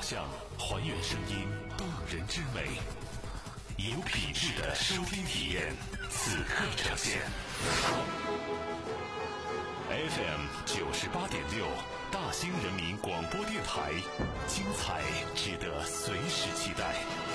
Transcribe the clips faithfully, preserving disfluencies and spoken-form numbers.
像，还原声音动人之美，有品质的收听体验，此刻呈现。F M 九十八点六，大兴人民广播电台，精彩值得随时期待。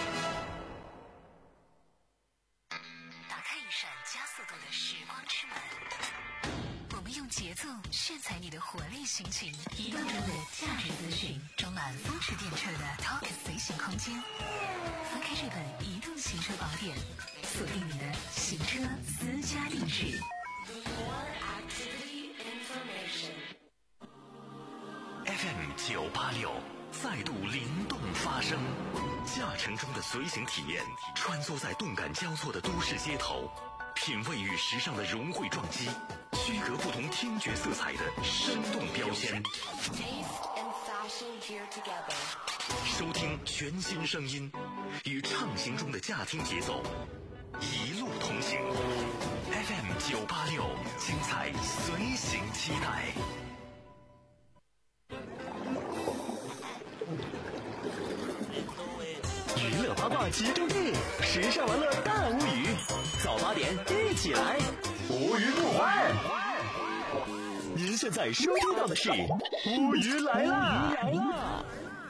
打开一扇加速度的时光之门，我们用节奏炫彩你的活力心情，移动中的价值资讯，装满风驰电掣的 Talk 随行空间。翻开这本移动行车宝典，锁定你的行车私家定制。 F M 九八六再度灵动发声，驾乘中的随行体验，穿梭在动感交错的都市街头，品味与时尚的融汇撞击，区隔不同听觉色彩的生动标签。收听全新声音，与畅行中的驾听节奏，一路同行。F M 九八六，精彩随行期待。 娱乐八卦集中地，时尚玩乐大无语，早八点一起来，无鱼不欢。您现在收听到的是无鱼来啦！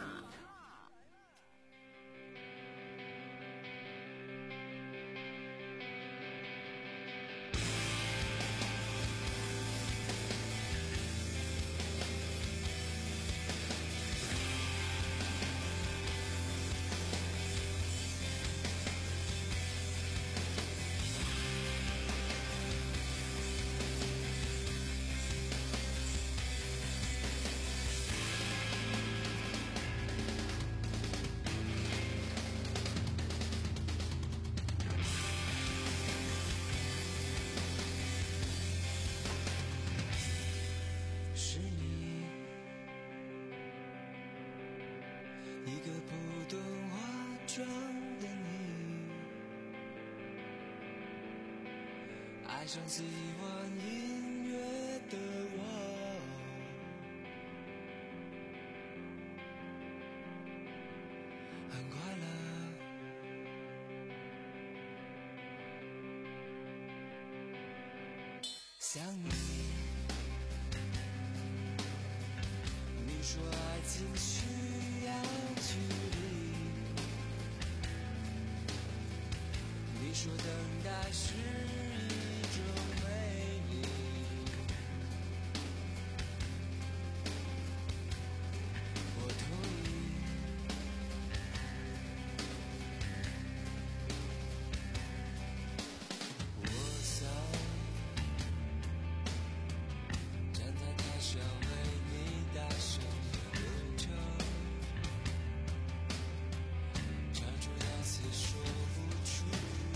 爱上喜欢音乐的我，很快乐。想你，你说爱情需要距离，你说等待是一种美丽，我同意。我想站在台上为你大声的歌唱，唱出那些说不出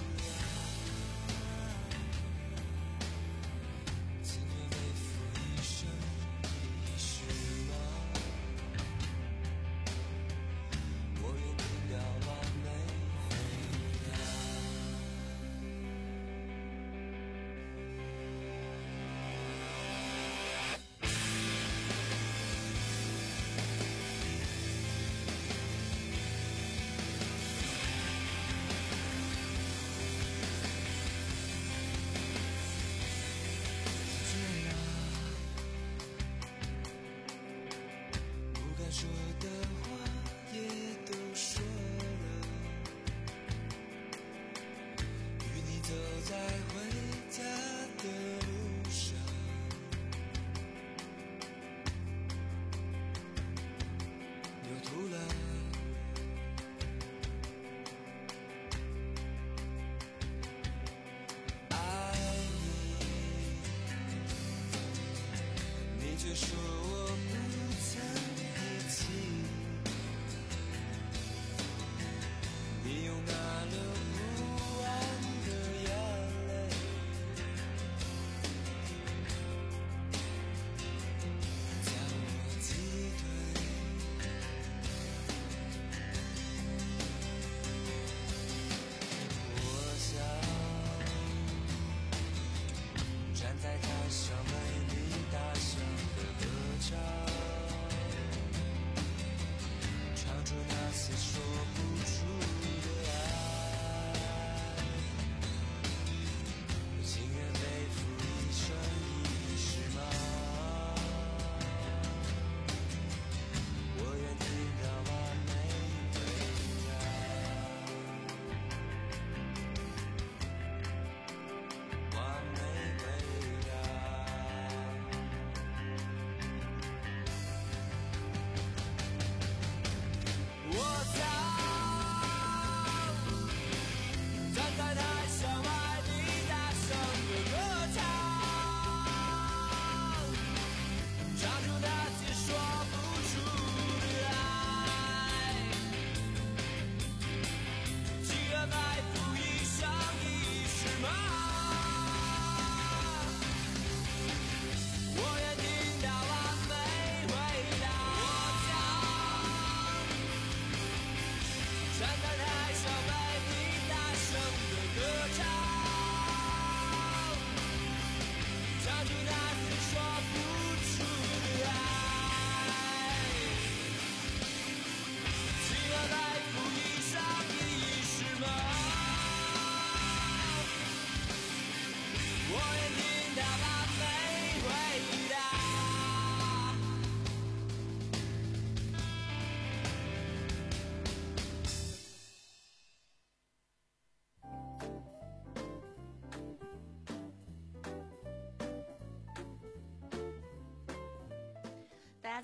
说的话也都说了，与你走在回家的路上，又吐了。爱你，你却说我不曾你又拿了不完的眼泪，将我击退。我想站在台上为你大声的歌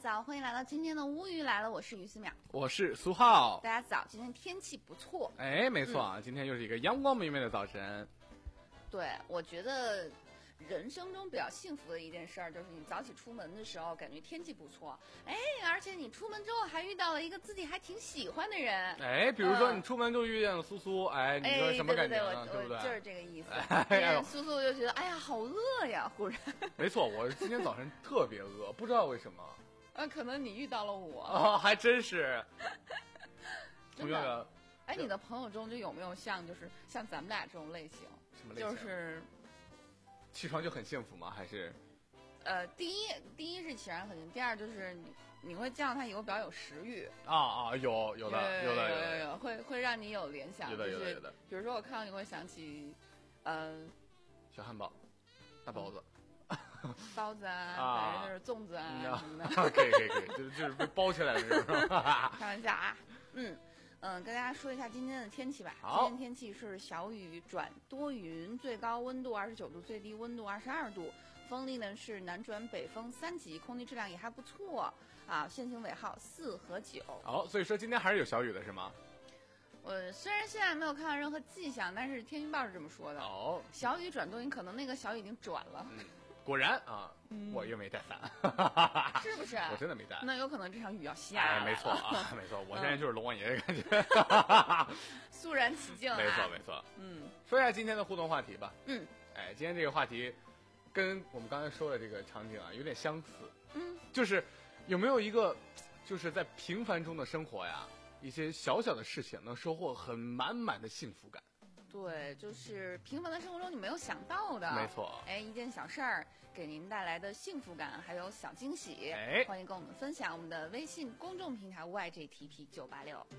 早，欢迎来到今天的乌鱼来了，我是于思淼， 我是苏浩。 大家早，今天天气不错。 哎，没错啊，嗯、今天又是一个阳光明媚的早晨。 对，我觉得人生中比较幸福的一件事儿，就是你早起出门的时候，感觉天气不错，哎，而且你出门之后还遇到了一个自己还挺喜欢的人。 哎，比如说你出门就遇见了苏苏，哎，你说什么感觉呢？ 哎、对, 对, 对, 对不对？ 就是这个意思。 哎呀， 苏苏就觉得，哎呀，好饿呀，忽然。 没错，我今天早晨特别饿，不知道为什么。 呃，可能你遇到了我。 哦，还真是。 真的。哎，你的朋友中就有没有像就是像咱们俩这种类型？ 什么类型？ 就是起床就很幸福吗？还是？ 呃，第一，第一是起床很幸福，第二就是你你会见到他以后比较有食欲。 啊啊，有有的有的有有有，会会让你有联想。 有的有的有的。 比如说我看到你会想起，嗯、呃， 小汉堡、大包子。 包子啊，反正就是粽子啊、嗯、什么的。 可以可以可以，就是就是被包起来的那种。 开玩笑啊，嗯。嗯，跟大家说一下今天的天气吧。 好， 今天天气是小雨转多云，最高温度二十九度，最低温度二十二度，风力呢是南转北风三级，空气质量也还不错啊。限行尾号四和九。 好，所以说今天还是有小雨的是吗？ 我虽然现在没有看到任何迹象，但是天气预报是这么说的。 哦， 小雨转多云，可能那个小雨已经转了。 嗯，果然啊，嗯、我又没带伞， 是不是？ 我真的没带。 那有可能这场雨要下。 哎，没错啊，没错，我现在就是龙王爷的感觉， 肃然起敬、啊。 没错没错， 嗯， 说一下今天的互动话题吧。 嗯， 哎，今天这个话题跟我们刚才说的这个场景啊有点相似。 嗯， 就是有没有一个，就是在平凡中的生活呀，一些小小的事情能收获很满满的幸福感。 对，就是平凡的生活中你没有想到的， 没错。 哎，一件小事儿给您带来的幸福感，还有小惊喜。 哎， 欢迎跟我们分享我们的微信公众平台 Y J T P 九八六。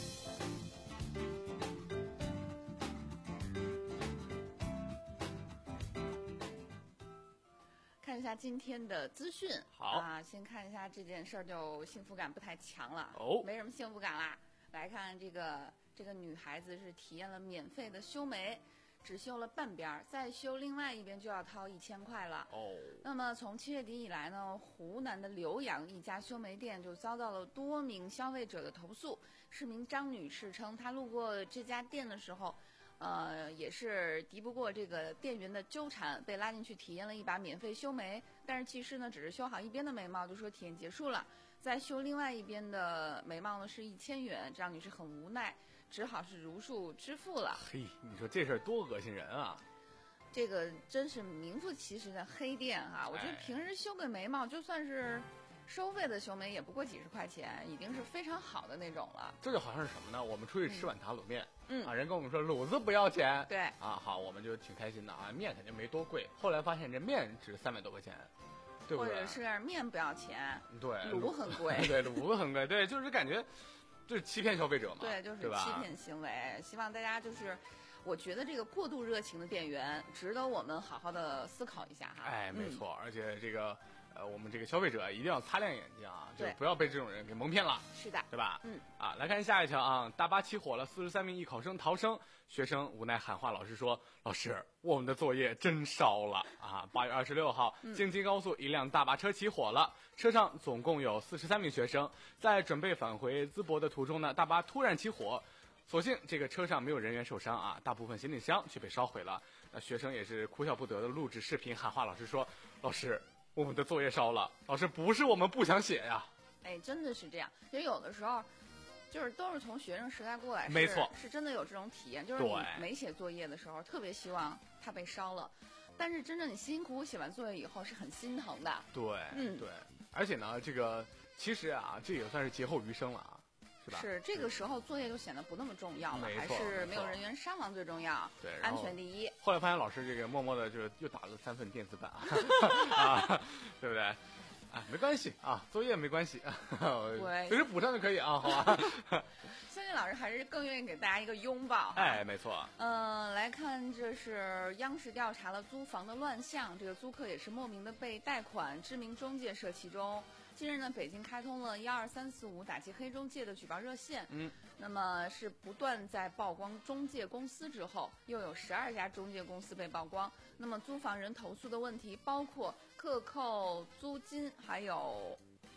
看一下今天的资讯。 好啊，先看一下这件事儿，就幸福感不太强了。 哦， 没什么幸福感啦。来看这个。这个女孩子是体验了免费的修眉，只修了半边，再修另外一边就要掏一千块了。 哦， 那么从七月底以来呢，湖南的浏阳一家修眉店就遭到了多名消费者的投诉。市民张女士称，她路过这家店的时候，呃，也是敌不过这个店员的纠缠，被拉进去体验了一把免费修眉。但是技师呢，只是修好一边的眉毛，就说体验结束了。再修另外一边的眉毛呢，是一千元。张女士很无奈，只好是如数支付了。 嘿，你说这事儿多恶心人啊！ 这个真是名副其实的黑店哈、啊！我觉得平时修个眉毛，就算是收费的修眉，也不过几十块钱，已经是非常好的那种了。 这就好像是什么呢？我们出去吃碗塔卤面， 嗯啊，人跟我们说卤子不要钱， 对啊，好，我们就挺开心的啊，面肯定没多贵。后来发现这面值三百多块钱。对不对？ 或者是面不要钱， 对， 卤很贵， 对，卤子很贵，对，就是感觉就是欺骗消费者嘛， 对，就是欺骗行为。希望大家就是，我觉得这个过度热情的店员值得我们好好的思考一下哈。 哎，没错，嗯、而且这个呃，我们这个消费者一定要擦亮眼睛啊，就对， 不要被这种人给蒙骗了。 是的， 对吧？ 嗯， 啊，来看下一条啊，大巴起火了，四十三名艺考生逃生，学生无奈喊话老师说：“老师，我们的作业真烧了啊！”八月二十六号，京津高速一辆大巴车起火了，车上总共有四十三名学生，在准备返回淄博的途中呢，大巴突然起火。所幸这个车上没有人员受伤啊，大部分行李箱却被烧毁了。那学生也是哭笑不得的录制视频喊话老师说：“老师，我们的作业烧了，老师不是我们不想写呀。” 哎，真的是这样，因为有的时候就是都是从学生时代过来， 没错， 是真的有这种体验，就是你没写作业的时候，特别希望它被烧了，但是真正你辛苦写完作业以后是很心疼的。 对， 嗯， 对，而且呢，这个其实啊，这也算是劫后余生了啊。是吧？ 是这个时候作业就显得不那么重要了，还是没有人员伤亡最重要。 对， 安全第一。 后来发现老师这个默默的就又打了三份电子版啊，对不对？啊，没关系啊，作业没关系， 对， 随时补上就可以啊，好吧？ 相信老师还是更愿意给大家一个拥抱。 哎，没错。 嗯、呃，来看，这是央视调查了租房的乱象，这个租客也是莫名的被贷款，知名中介涉其中。近日呢，北京开通了幺二三四五打击黑中介的举报热线。 嗯， 那么是不断在曝光中介公司之后，又有十二家中介公司被曝光。那么租房人投诉的问题包括克扣租金，还有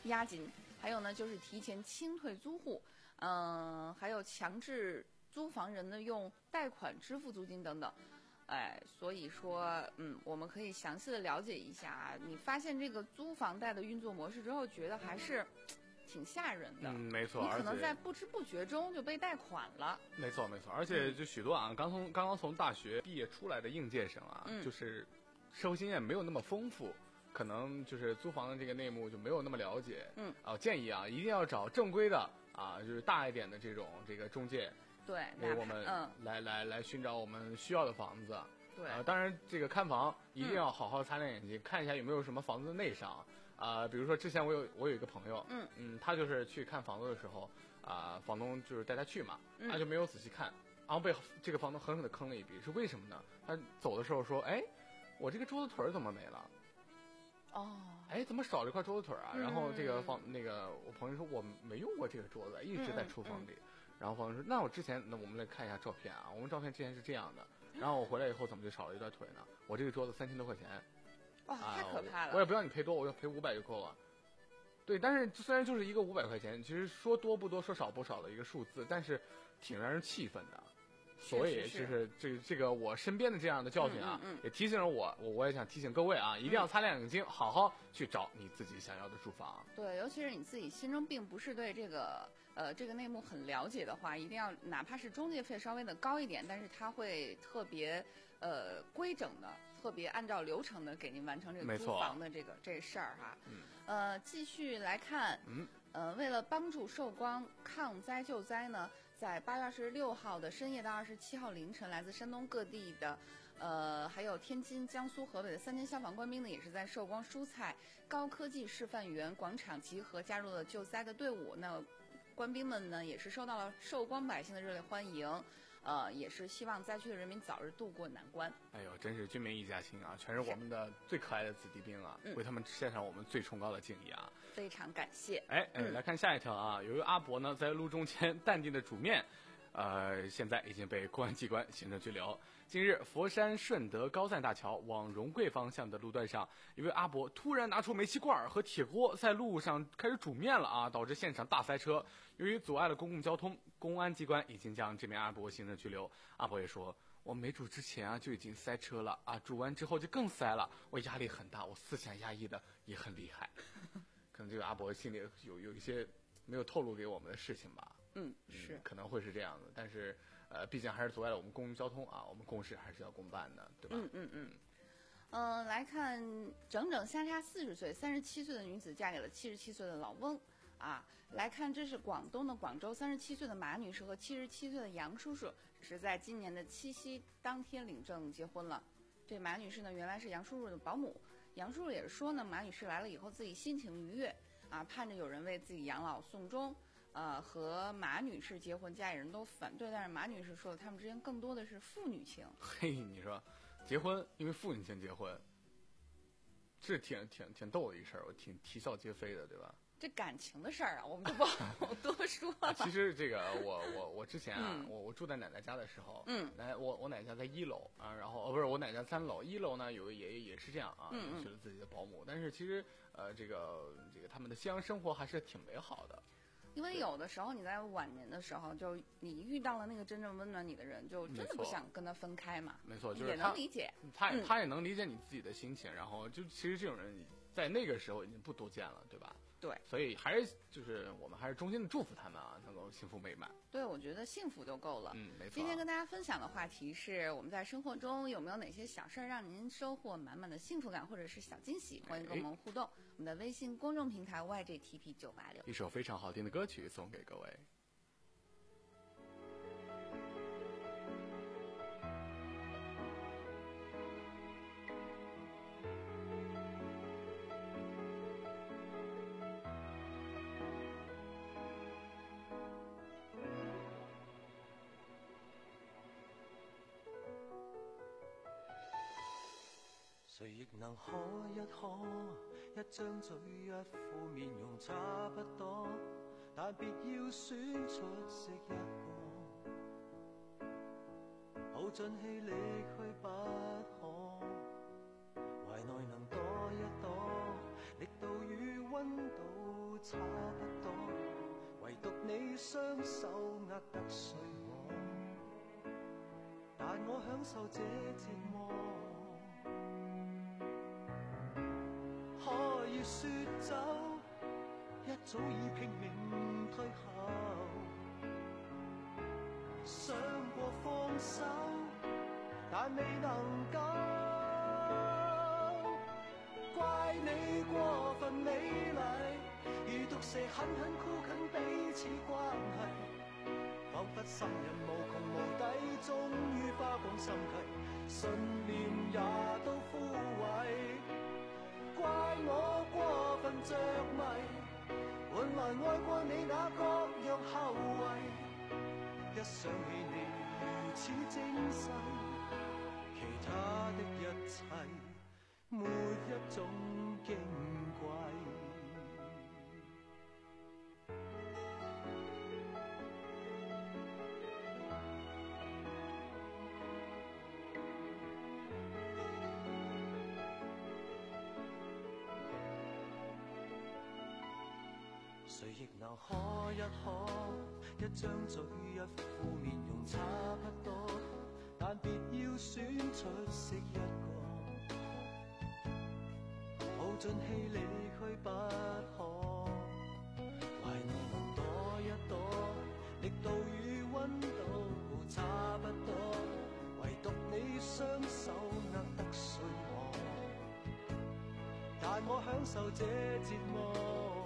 押金，还有呢就是提前清退租户，嗯、呃，还有强制租房人呢用贷款支付租金等等。哎，所以说，嗯，我们可以详细的了解一下。你发现这个租房贷的运作模式之后，觉得还是挺吓人的。 嗯，没错， 你可能而且在不知不觉中就被贷款了。 没错没错，而且就许多啊，刚从刚刚从大学毕业出来的应届生啊， 嗯就是生活经验没有那么丰富，可能就是租房的这个内幕就没有那么了解。 嗯， 啊，建议啊，一定要找正规的啊，就是大一点的这种这个中介。 对，哪怕给我们嗯， 来来来寻找我们需要的房子。 对， 呃，当然这个看房一定要好好擦亮眼睛，嗯、看一下有没有什么房子的内伤。啊、呃，比如说之前我有我有一个朋友， 嗯嗯，他就是去看房子的时候，啊、呃，房东就是带他去嘛， 嗯、 他就没有仔细看，然后被这个房东狠狠的坑了一笔。是为什么呢？他走的时候说，哎，我这个桌子腿怎么没了？ 哦， 哎，怎么少了一块桌子腿啊？ 嗯、 然后这个房那个我朋友说我没用过这个桌子，一直在厨房里。 嗯嗯然后房东说：“那我之前，那我们来看一下照片啊。我们照片之前是这样的，然后我回来以后怎么就少了一段腿呢？我这个桌子三千多块钱， 哇、哦，太可怕了！ 我, 我也不要你赔多，我要赔五百就够了。对，但是虽然就是一个五百块钱，其实说多不多，说少不少的一个数字，但是挺让人气愤的。所以就是这这个我身边的这样的教训啊， 嗯嗯嗯、 也提醒了我，我我也想提醒各位啊，一定要擦亮眼睛，好好去找你自己想要的住房。 对，尤其是你自己心中并不是对这个。”呃，这个内幕很了解的话，一定要哪怕是中介费稍微的高一点，但是它会特别呃规整的、特别按照流程的给您完成这个租房的这个这事儿哈。 嗯。 呃，继续来看， 嗯， 呃，为了帮助寿光抗灾救灾呢，在八月二十六号的深夜到二十七号凌晨，来自山东各地的。呃，还有天津、江苏、河北的三千消防官兵呢，也是在寿光蔬菜高科技示范园广场集合，加入了救灾的队伍。那官兵们呢，也是受到了寿光百姓的热烈欢迎，呃，也是希望灾区的人民早日渡过难关。 哎呦，真是军民一家亲啊，全是我们的最可爱的子弟兵啊， 嗯、 为他们献上我们最崇高的敬意啊！ 非常感谢。 哎哎， 嗯、 来看下一条啊，由于阿伯呢在路中间淡定的煮面，呃，现在已经被公安机关行政拘留。近日，佛山顺德高赞大桥往荣桂方向的路段上，一位阿伯突然拿出煤气罐和铁锅，在路上开始煮面了啊，导致现场大塞车。由于阻碍了公共交通，公安机关已经将这名阿伯行政拘留。阿伯也说，我没煮之前啊就已经塞车了啊，煮完之后就更塞了，我压力很大，我思想压抑的也很厉害。可能这个阿伯心里有有一些没有透露给我们的事情吧。 嗯，是、 嗯、可能会是这样的，但是呃，毕竟还是阻碍了我们公共交通啊，我们公事还是要公办的，对吧？ 嗯嗯嗯。嗯、呃，来看，整整相差四十岁，三十七岁的女子嫁给了七十七岁的老翁啊。来看，这是广东的广州，三十七岁的马女士和七十七岁的杨叔叔是在今年的七夕当天领证结婚了。这马女士呢，原来是杨叔叔的保姆，杨叔叔也是说呢，马女士来了以后自己心情愉悦啊，盼着有人为自己养老送终。呃，和马女士结婚，家里人都反对，但是马女士说，他们之间更多的是父女情。 嘿，你说，结婚因为父女情结婚，这挺挺挺逗的一事儿，我挺啼笑皆非的，对吧？ 这感情的事儿啊，我们就不好多说了。 啊、其实这个，我我我之前啊， 嗯、 我我住在奶奶家的时候， 嗯， 奶我我奶奶家在一楼啊，然后哦不是我奶奶家三楼，一楼呢有个爷爷也是这样啊， 嗯娶了自己的保姆，但是其实呃这个这个他们的西洋生活还是挺美好的。 因为有的时候你在晚年的时候，就你遇到了那个真正温暖你的人，就真的不想跟他分开嘛。 没错，就是也能理解， 他嗯、 他也能理解你自己的心情，然后就其实这种人在那个时候已经不多见了，对吧？ 对， 所以还是就是我们还是衷心的祝福他们啊，能够幸福美满。 对，我觉得幸福就够了。 嗯，没错。 今天跟大家分享的话题是我们在生活中有没有哪些小事儿让您收获满满的幸福感或者是小惊喜？欢迎跟我们互动。我们的微信公众平台 Y J T P 九八六， 一首非常好听的歌曲送给各位。 誰亦能可一可，一張嘴一副面容差不多，但別要選出色一個，耗盡氣力去不可，懷內能躲一躲，力度與溫度你雙手握得碎我，但我享受這折磨。可以說走，一早已拼命退後，想過放手，但未能夠。怪你過分美麗，如毒蛇狠狠箍緊彼此關係，彷彿心人無窮無底，終於花光心計，信念也都枯萎。怪我過分着迷，換來愛過你那各樣後遺，一想起你如此精細，其他的一切沒一種矜貴。誰亦能可一可，一張嘴一副面容差不多，但別要選出色一個，耗盡氣離去不可。懷念能躲一躲，力度與溫度差不多，唯獨你雙手握得碎我，但我享受這折磨。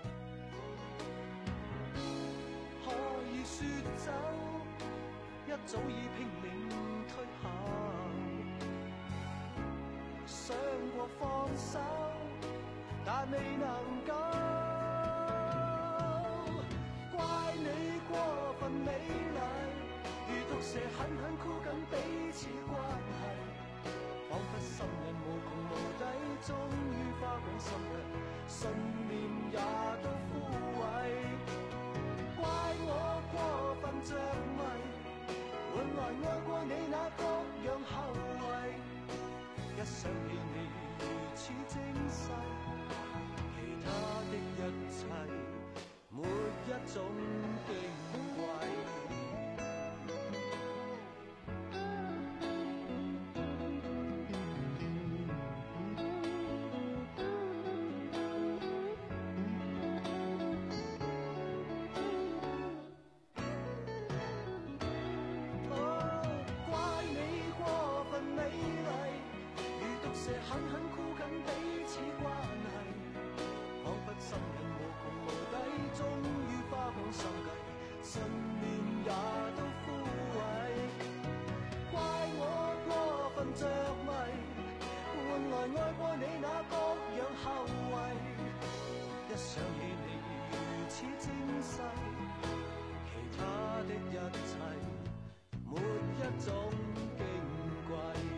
說走，一早已拼命退後，想過放手，但未能夠。怪你過分美麗，如毒蛇狠狠箍緊彼此關係，彷彿心人無窮無底，終於花光心計，信念也都枯萎。怪我過分着迷，換來愛過你那各樣後遺，一想起你如此精細，其他的一切沒一種矜貴。狠狠箍緊彼此關係，彷彿心人無窮無底，終於花光心計，信念也都枯萎。怪我過分着迷，換來愛過你那各樣後遺，一想起你如此精細，其他的一切沒一種矜貴。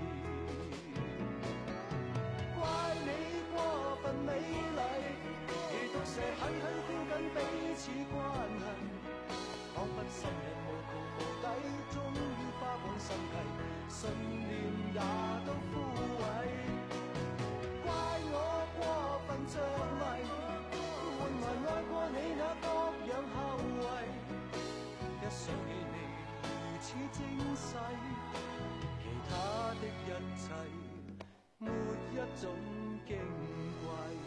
美麗如毒蛇狠狠箍緊彼此關係，彷彿心人無窮無底，終於花光心計，信念也都枯萎。怪我過分着迷，換來愛過你那各樣後遺，一想起你如此精細，其他的一切沒一種矜貴。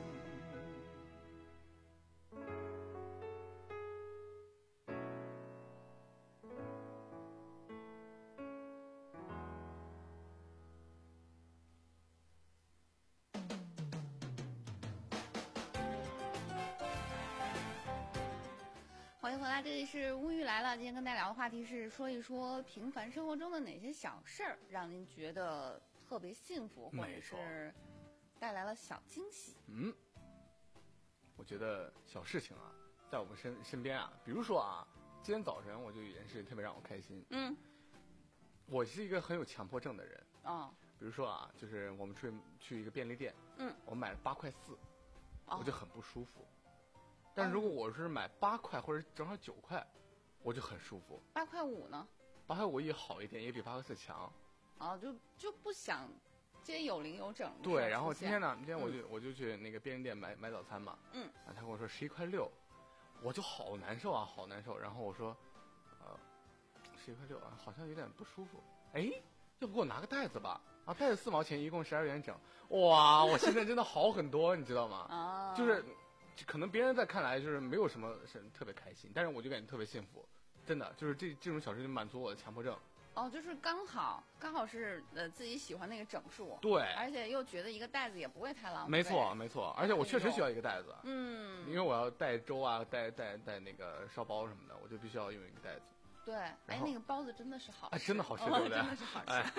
欢迎回来，这里是乌鱼来了。今天跟大家聊的话题是说一说平凡生活中的哪些小事儿让您觉得特别幸福，或者是带来了小惊喜。 嗯，我觉得小事情啊，在我们身身边啊，比如说啊，今天早晨我就有一件事特别让我开心。 嗯， 我是一个很有强迫症的人。 哦， 比如说啊，就是我们去去一个便利店， 嗯， 我买了八块四， 哦， 我就很不舒服。但如果我是买八块或者正好九块，我就很舒服。 八块五呢？ 八块五也好一点，也比八块四强。 哦，就就不想这些有零有整。 对，然后今天呢，今天我就、 嗯、 我就去那个便利店买买早餐嘛。 嗯。 啊，他跟我说十一块六， 我就好难受啊，好难受。然后我说，呃，十一块六啊，好像有点不舒服。哎，要不给我拿个袋子吧？啊，袋子四毛钱，一共十二元整。哇，我现在真的好很多，你知道吗？ 啊， 就是可能别人在看来就是没有什么是特别开心，但是我就感觉特别幸福，真的就是这这种小事就满足我的强迫症。 哦，就是刚好刚好是呃自己喜欢那个整数， 对， 而且又觉得一个袋子也不会太浪费。 没错没错，而且我确实需要一个袋子， 嗯， 因为我要带粥啊，带带带那个烧包什么的，我就必须要用一个袋子。 对，哎，那个包子真的是好吃， 哎，真的好吃， 哦、 对不对？ 真的是好吃。 哎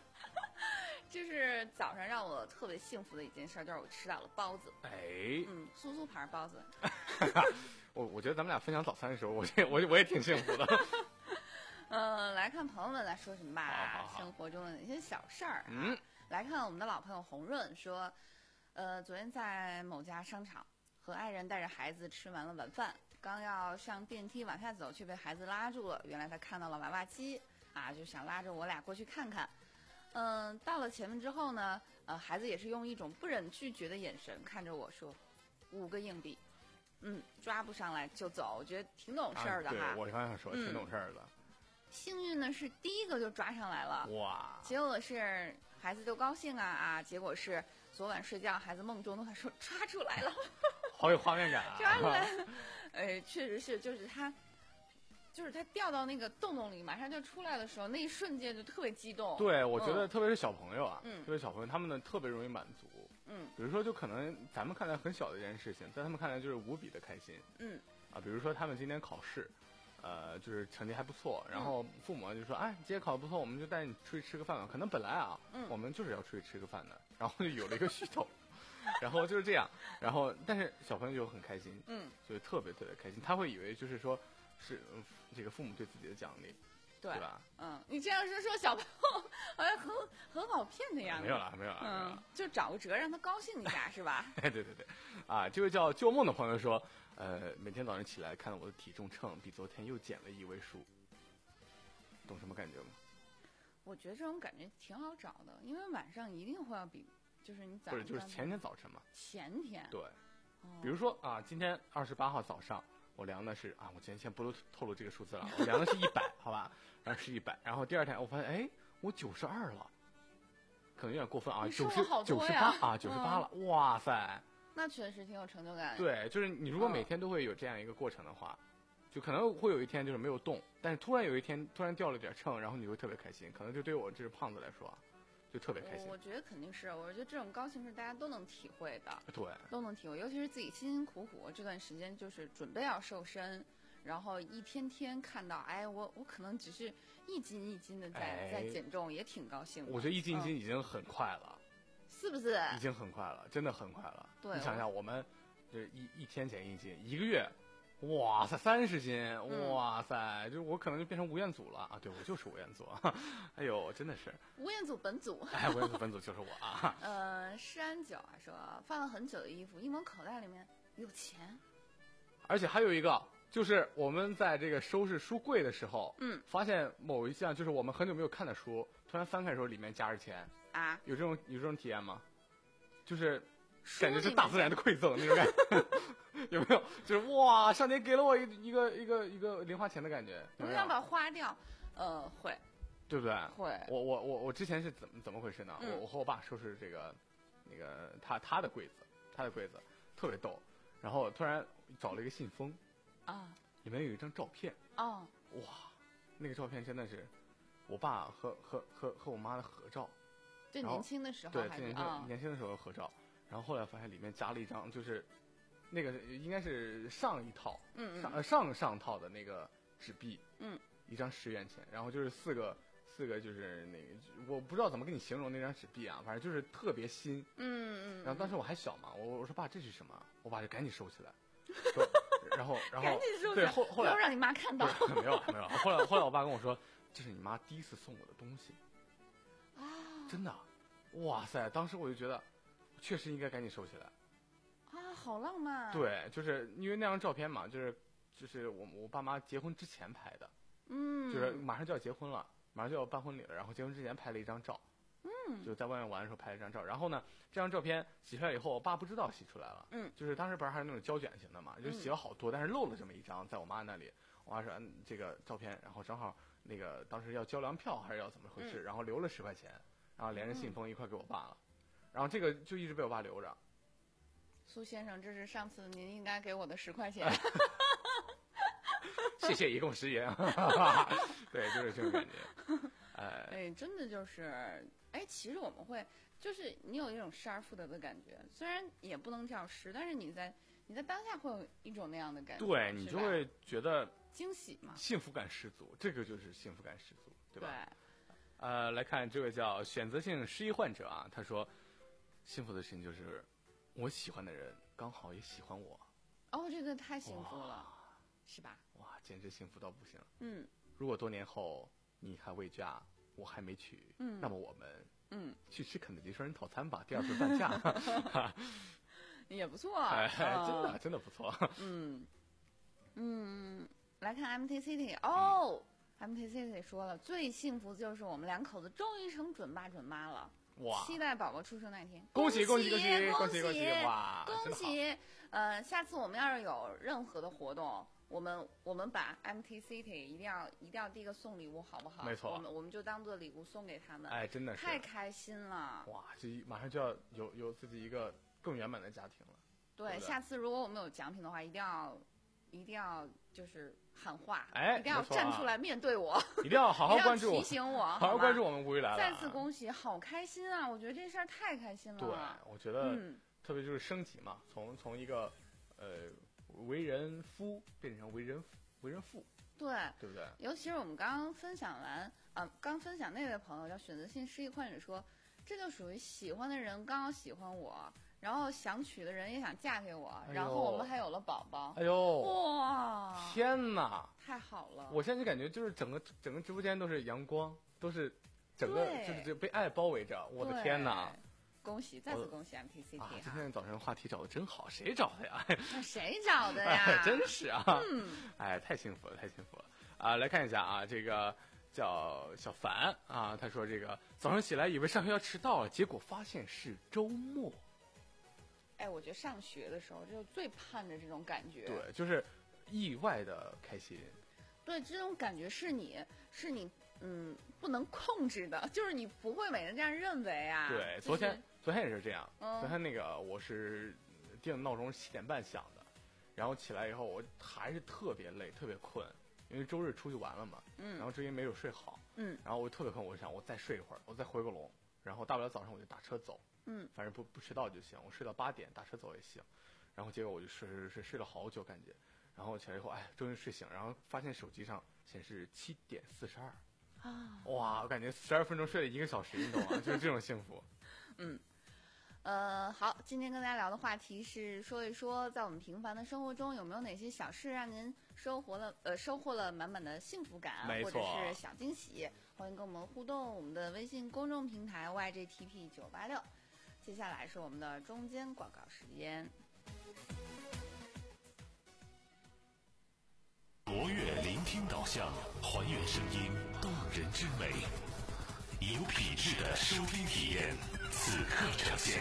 就是早上让我特别幸福的一件事，就是我吃到了包子。 哎， 嗯，苏苏牌包子。 我我觉得咱们俩分享早餐的时候，我也我我也挺幸福的。 嗯，来看朋友们来说什么吧， 好好好生活中的一些小事儿、啊。 嗯， 来看我们的老朋友红润说，呃，昨天在某家商场和爱人带着孩子吃完了晚饭，刚要上电梯往下走，却被孩子拉住了。原来他看到了娃娃机啊，就想拉着我俩过去看看。嗯，到了前面之后呢，呃，孩子也是用一种不忍拒绝的眼神看着我说：“五个硬币。”嗯，抓不上来就走，我觉得挺懂事儿的哈。 啊、对，我刚想说挺懂事儿的。 嗯、幸运呢是第一个就抓上来了， 哇！ 结果是孩子就高兴啊啊！结果是昨晚睡觉，孩子梦中都在说抓出来了， 好有画面感啊！ 抓出来了，哎，确实是，就是他。就是他掉到那个洞洞里，马上就出来的时候，那一瞬间就特别激动。 对，我觉得特别是小朋友啊， 嗯、 特别小朋友，他们呢特别容易满足。 嗯， 比如说，就可能咱们看来很小的一件事情，在他们看来就是无比的开心。 嗯， 啊，比如说他们今天考试，呃，就是成绩还不错，然后父母就说：“哎，今天考得不错，我们就带你出去吃个饭吧。”可能本来啊， 嗯， 我们就是要出去吃个饭的，然后就有了一个噱头。然后就是这样，然后但是小朋友就很开心， 嗯， 所以特别特别开心，他会以为就是说是这个父母对自己的奖励， 对， 对吧？ 嗯，你这样是说小朋友好像很很好骗的样子。 没有了，没有了， 嗯， 没有了， 就找个辙让他高兴一下，是吧？ 对对对，啊，这位叫旧梦的朋友说，呃，每天早上起来看到我的体重秤比昨天又减了一位数，懂什么感觉吗？ 我觉得这种感觉挺好找的，因为晚上一定会要比。就是你早不是，就是前天早晨嘛。 前天。 对， 哦、 比如说啊，今天二十八号早上，我量的是啊，我今天先不透透露这个数字了，我量的是一百，好吧，然后是一百，然后第二天我发现，哎，我九十二了，可能有点过分啊，九十九十八啊，九十八了，嗯、哇塞， 那确实挺有成就感。 对，就是你如果每天都会有这样一个过程的话，嗯、就可能会有一天就是没有动，但是突然有一天突然掉了点秤，然后你会特别开心，可能就对我这是胖子来说。就特别开心， 我觉得肯定是，我觉得这种高兴是大家都能体会的， 对， 都能体会，尤其是自己辛辛苦苦这段时间就是准备要瘦身，然后一天天看到，哎，我我可能只是一斤一斤的在、哎、在减重，也挺高兴的。 我觉得一斤一斤已经很快了， 嗯、是不是？ 已经很快了，真的很快了。 对， 你想想，我们就是一一天减一斤，一个月。哇塞，三十斤！哇塞，嗯、就我可能就变成吴彦祖了啊！对，我就是吴彦祖。哎呦，真的是吴彦祖本祖。 哎，吴彦祖本祖就是我啊。 呃，施安九还说放了很久的衣服，一摸口袋里面有钱。 而且还有一个，就是我们在这个收拾书柜的时候， 嗯， 发现某一项就是我们很久没有看的书，突然翻开的时候里面夹着钱啊， 有这种有这种体验吗？就是感觉是大自然的馈赠那种感觉。有没有？就是哇，上天给了我一一个一个一个零花钱的感觉。 不想把它花掉，呃，会， 对不对？ 会。 我我我我之前是怎么怎么回事呢？ 嗯、 我我和我爸收拾这个那个他他的柜子，他的柜子特别逗。然后突然找了一个信封， 啊， 里面有一张照片。 哦， 哇，那个照片真的是我爸和和和和我妈的合照。 就年轻的时候对， 还是年轻、 哦、 年轻的时候合照。然后后来发现里面夹了一张就是。那个应该是上一套， 嗯上呃上上套的那个纸币， 嗯， 一张十元钱，然后就是四个四个就是那个我不知道怎么跟你形容那张纸币啊，反正就是特别新， 嗯嗯， 然后当时我还小嘛，我我说爸这是什么？我爸就赶紧收起来，说，然后然后赶紧收对后后来让你妈看到， 没有没有，后来后来我爸跟我说这是你妈第一次送我的东西， 啊， 真的，哇塞，当时我就觉得确实应该赶紧收起来。 啊，好浪漫！ 对，就是因为那张照片嘛，就是就是我我爸妈结婚之前拍的， 嗯， 就是马上就要结婚了，马上就要办婚礼了，然后结婚之前拍了一张照， 嗯，就在外面玩的时候拍了一张照。然后呢，这张照片洗出来以后，我爸不知道洗出来了。 嗯， 就是当时不是还是那种胶卷型的嘛，就洗了好多，但是漏了这么一张，在我妈那里。我妈说，嗯，这个照片，然后正好那个当时要交粮票还是要怎么回事， 嗯、 然后留了十块钱，然后连着信封一块给我爸了。然后这个就一直被我爸留着。 苏先生，这是上次您应该给我的十块钱。 谢谢，一共十元。对，就是这种感觉。哎， 哎，真的就是，哎，其实我们会，就是你有一种失而复得的感觉，虽然也不能叫失，但是你在你在当下会有一种那样的感觉， 对你就会觉得惊喜嘛， 幸福感十足，这个就是幸福感十足，对吧？ 对。 呃，来看这位叫选择性失忆患者啊，他说，幸福的事情就是我喜欢的人刚好也喜欢我。 哦，这个太幸福了，是吧？ 哇，简直幸福到不行。 嗯。 如果多年后你还未嫁，我还没娶， 嗯， 那么我们嗯去吃肯德基双人套餐吧，第二份半价。 也不错， 哎，真的真的不错。 嗯嗯，来看 M T C T 哦。嗯M T C T 说了，最幸福就是我们两口子终于成准爸准妈了， 哇！ 期待宝宝出生那天， 恭喜恭喜恭喜恭喜恭喜！哇， 恭喜！呃，下次我们要是有任何的活动，我们我们把 M T C T 一定要一定要第一个送礼物，好不好？ 没错， 我们我们就当做礼物送给他们。 哎，真的是太开心了！ 哇，这马上就要有有自己一个更圆满的家庭了。 对， 对对下次如果我们有奖品的话，一定要一定要就是喊话， 哎， 一定要站出来面对我， 一定要好好关注， 提醒我， 好好关注我们无语来了。 再次恭喜，好开心啊！我觉得这事儿太开心了。 对，我觉得、 嗯、 特别就是升级嘛，从从一个呃为人夫变成为人为人父， 对， 对不对？ 尤其是我们刚刚分享完啊、呃，刚分享那位朋友叫选择性失忆患者说，这就属于喜欢的人刚好喜欢我。然后想娶的人也想嫁给我， 哎、 然后我们还有了宝宝。 哎呦， 哇！ 天哪， 太好了！ 我现在就感觉就是整个整个直播间都是阳光，都是整个就是被爱包围着。我的天哪！ 恭喜，再次恭喜 M T C T 啊！今天早上话题找的真好，谁找的呀？ 那谁找的呀？ 哎、真是啊！ 嗯， 哎，太幸福了，太幸福了啊！来看一下啊，这个叫小凡啊，他说这个早上起来以为上学要迟到了，结果发现是周末。 哎，我觉得上学的时候就最盼着这种感觉。 对，就是意外的开心。 对，这种感觉是你是你嗯不能控制的，就是你不会每人这样认为啊。 对， 就是、 昨天昨天也是这样。 嗯、 昨天那个我是定闹钟七点半响的，然后起来以后我还是特别累，特别困，因为周日出去玩了嘛。 嗯。 然后至于没有睡好。 嗯。 然后我特别困，我想我再睡一会儿，我再回个笼，然后大不了早上我就打车走。 嗯， 反正不不迟到就行，我睡到八点打车走也行，然后结果我就睡睡睡睡了好久感觉，然后起来以后哎终于睡醒，然后发现手机上显示七点四十二，啊，哇，我感觉十二分钟睡了一个小时，你懂吗？就是这种幸福。 嗯，呃，好，今天跟大家聊的话题是说一说在我们平凡的生活中有没有哪些小事让您收获了呃收获了满满的幸福感，或者是小惊喜。欢迎跟我们互动，我们的微信公众平台 Y J T P 九八六。接下来是我们的中间广告时间。 卓越聆听导向，还原声音动人之美，有品质的收听体验，此刻呈现。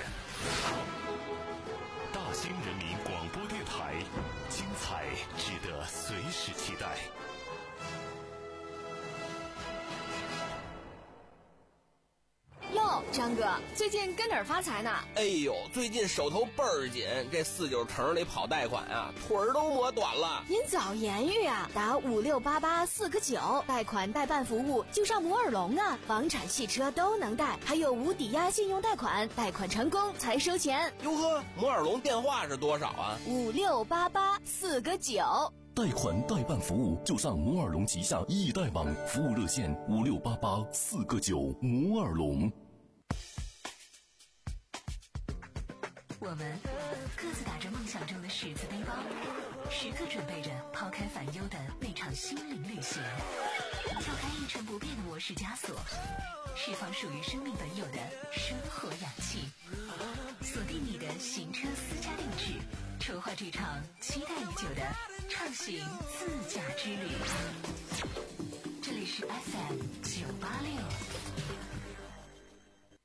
大兴人民广播电台，精彩值得随时期待。 哟，张哥，最近跟哪儿发财呢？ 哎呦，最近手头倍儿紧，这四九城里跑贷款啊，腿儿都磨短了。 您早言语啊，打五六八八四个九，贷款代办服务就上摩尔龙啊，房产、汽车都能贷，还有无抵押信用贷款，贷款成功才收钱。 哟呵，摩尔龙电话是多少啊？ 五六八八四个九。 贷款代办服务就上摩尔龙旗下易贷网，服务热线五六八八四个九。摩尔龙。 我们各自打着梦想中的十字背包，时刻准备着抛开烦忧的那场心灵旅行，跳开一成不变的模式枷锁，释放属于生命本有的生活氧气，锁定你的行车私家定制，筹划这场期待已久的畅行自驾之旅。这里是 F M 九八六。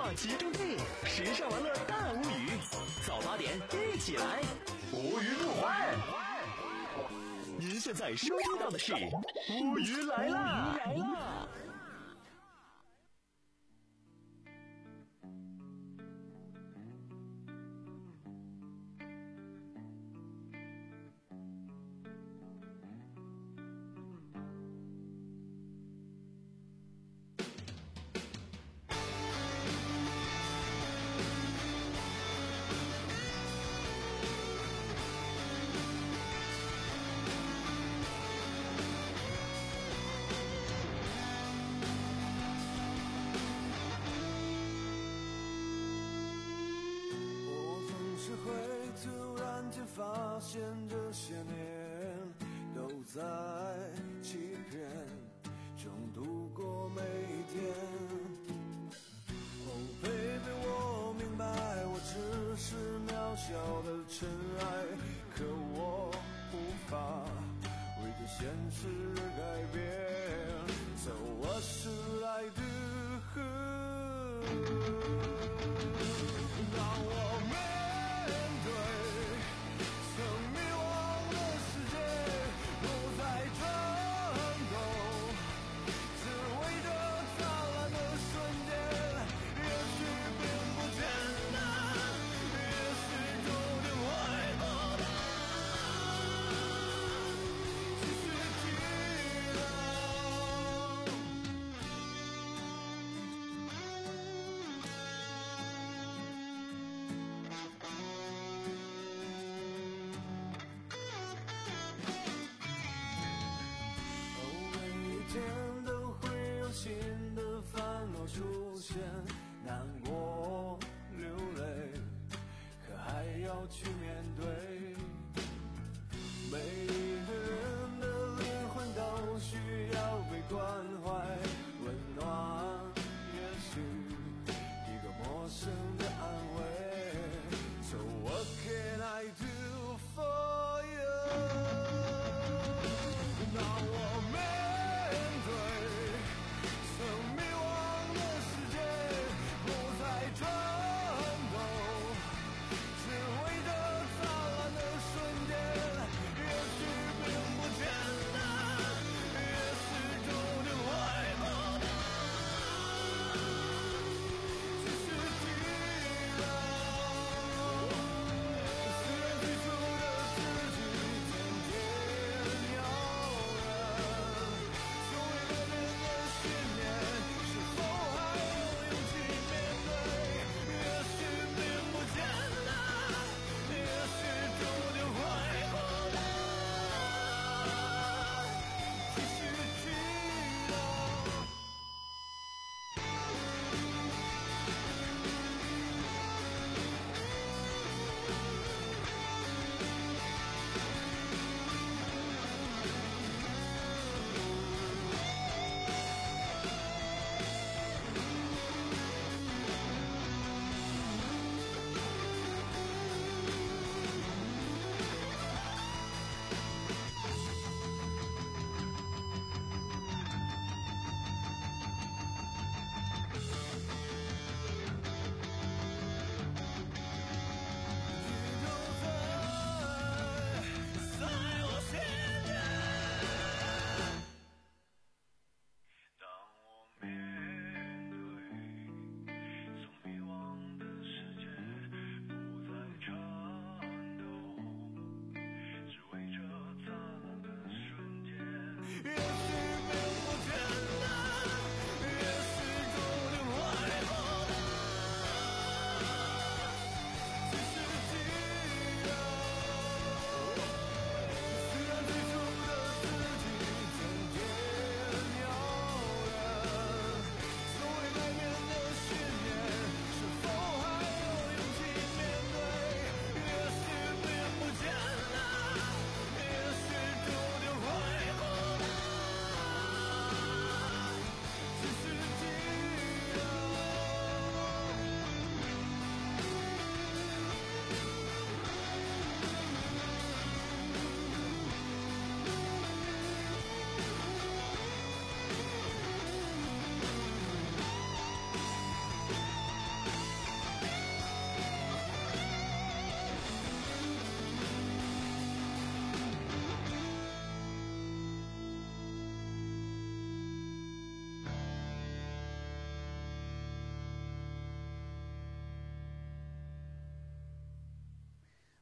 话集中地，时尚玩乐大无语，早八点一起来，无语不欢。您现在收听到的是无语来啦！来啦！ 发现这些年都在欺骗中度过每一天。Oh baby， 我明白我只是渺小的尘埃，可我无法为这现实而改变。So what should I do？ 当我面对曾迷惘的世界，不再转动，只为这灿烂的瞬间。也许并不简单，也许注定会落单，继续祈祷。天都会有新的烦恼出现，难过流泪，可还要去面对。每个人的灵魂都需要被关怀温暖，也许一个陌生的安慰。 So what can I do for you？ 当我面对曾迷惘的世界，不再转动，只为这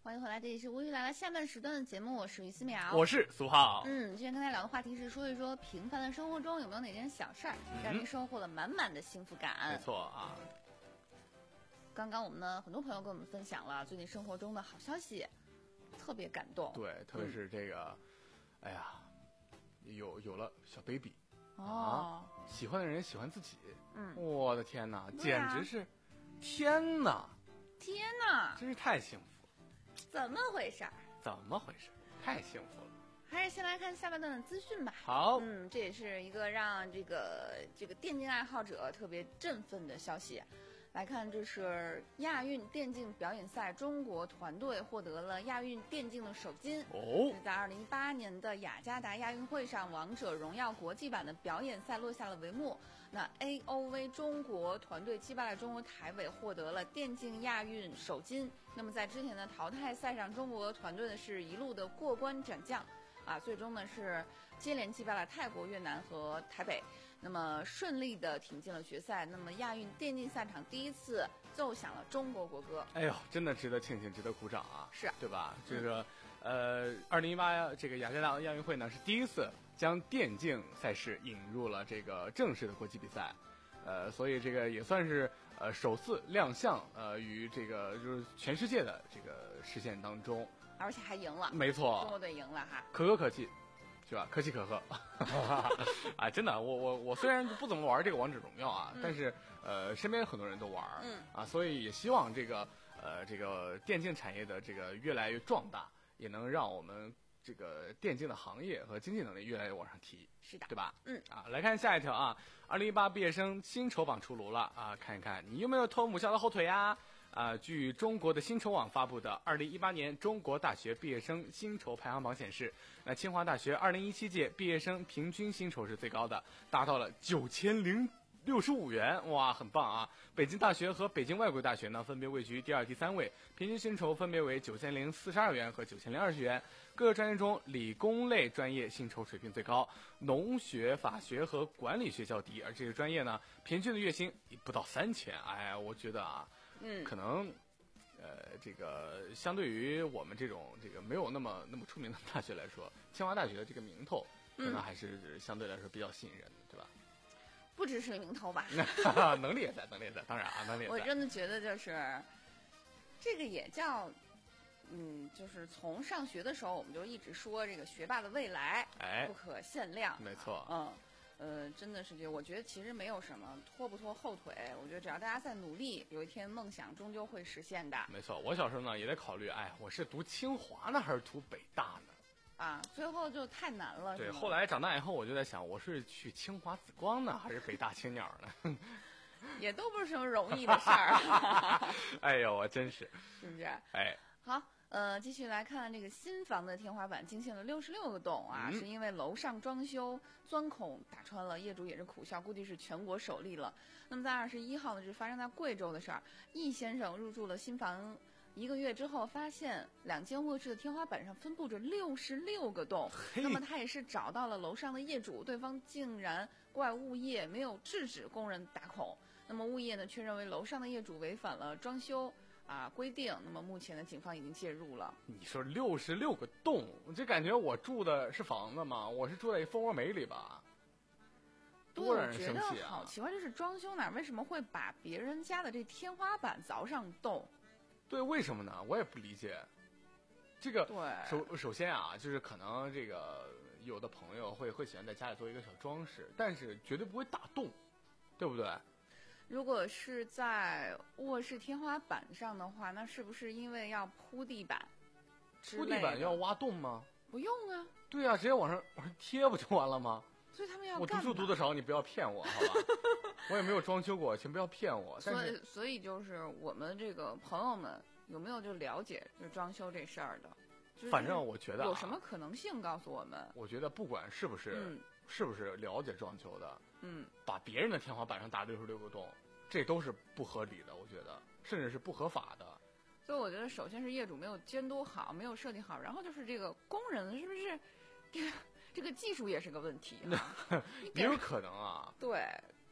欢迎回来，这里是无语来了下半时段的节目，我是于思淼， 我是苏浩。 嗯，今天跟大家聊的话题是说一说平凡的生活中有没有哪件小事儿让您收获了满满的幸福感。 没错啊。 刚刚我们呢，很多朋友跟我们分享了最近生活中的好消息，特别感动。 对，特别是这个，嗯、哎呀，有有了小 baby， 哦、 啊，喜欢的人喜欢自己， 嗯， 我的天哪， 啊、 简直是，天哪， 天哪， 真是太幸福了。 怎么回事？ 怎么回事？太幸福了。 还是先来看下半段的资讯吧。 好， 嗯，这也是一个让这个这个电竞爱好者特别振奋的消息。来看，这是亚运电竞表演赛，中国团队获得了亚运电竞的首金。 哦， 在二零一八年的雅加达亚运会上，王者荣耀国际版的表演赛落下了帷幕。那 A O V 中国团队击败了中国台委，获得了电竞亚运首金。那么在之前的淘汰赛上，中国团队呢是一路的过关斩将，啊，最终呢是接连击败了泰国、越南和台北。那么顺利的挺进了决赛。那么亚运电竞赛场第一次奏响了中国国歌。 哎呦，真的值得庆幸，值得鼓掌啊！ 是， 对吧？这个，呃，二零一八这个雅加达亚运会呢是第一次将电竞赛事引入了这个正式的国际比赛，呃，所以这个也算是呃首次亮相呃于这个就是全世界的这个视线当中， 而且还赢了。 没错， 中国队赢了哈， 可歌可泣。是吧？可喜可贺，啊，真的，我我我虽然不怎么玩这个王者荣耀啊，嗯、但是呃，身边很多人都玩， 嗯啊，所以也希望这个呃这个电竞产业的这个越来越壮大，也能让我们这个电竞的行业和经济能力越来越往上提， 是的， 对吧？ 嗯， 啊，来看下一条啊，二零一八毕业生薪酬榜出炉了啊，看一看你有没有拖母校的后腿呀？啊，据中国的薪酬网发布的二零一八年中国大学毕业生薪酬排行榜显示，那清华大学二零一七届毕业生平均薪酬是最高的，达到了九千零六十五元，哇，很棒啊！北京大学和北京外国语大学呢，分别位居第二、第三位，平均薪酬分别为九千零四十二元和九千零二十元。各个专业中，理工类专业薪酬水平最高，农学、法学和管理学较低，而这些专业呢，平均的月薪不到三千。哎，我觉得啊。 嗯， 可能，呃，这个相对于我们这种这个没有那么那么出名的大学来说，清华大学的这个名头，可能还是相对来说比较吸引人的，对吧？ 不只是名头吧， 能力也在，能力也在，当然啊，能力也在。 我真的觉得就是这个也叫，嗯，就是从上学的时候我们就一直说这个学霸的未来， 哎， 不可限量， 没错， 嗯。呃，真的是这，我觉得其实没有什么拖不拖后腿，我觉得只要大家在努力，有一天梦想终究会实现的。 没错，我小时候呢也得考虑，哎，我是读清华呢还是读北大呢？ 啊，最后就太难了。 对，后来长大以后我就在想，我是去清华紫光呢还是北大青鸟呢？ 也都不是什么容易的事儿。 哎呦，我真是， 是不是？ 哎， 好。呃，继续来看这个新房的天花板惊现了六十六个洞啊， 嗯、 是因为楼上装修钻孔打穿了，业主也是苦笑，估计是全国首例了。那么在二十一号呢，是发生在贵州的事儿，易先生入住了新房一个月之后，发现两间卧室的天花板上分布着六十六个洞。那么他也是找到了楼上的业主，对方竟然怪物业没有制止工人打孔。那么物业呢，却认为楼上的业主违反了装修啊，规定。那么目前呢，警方已经介入了。 你说六十六个洞，我就感觉我住的是房子吗？我是住在一蜂窝煤里吧？多让人生气啊！ 我觉得好奇怪，就是装修哪为什么会把别人家的这天花板凿上洞？ 对，为什么呢？我也不理解。这个对， 首首先啊，就是可能这个有的朋友会会喜欢在家里做一个小装饰，但是绝对不会打洞，对不对？ 如果是在卧室天花板上的话，那是不是因为要铺地板？ 铺地板要挖洞吗？ 不用啊。 对啊，直接往上往上贴不就完了吗？ 所以他们要我读书读得少，你不要骗我，好吧？我也没有装修过，请不要骗我。但是所以，所以就是我们这个朋友们有没有就了解就装修这事儿的？就是、 反正我觉得、啊、 有什么可能性告诉我们？ 我觉得不管是不是、嗯、是不是了解装修的， 嗯， 把别人的天花板上打六十六个洞，这都是不合理的，我觉得，甚至是不合法的。 所以我觉得，首先是业主没有监督好，没有设计好，然后就是这个工人是不是这个这个技术也是个问题、啊？ 也有可能啊。 对，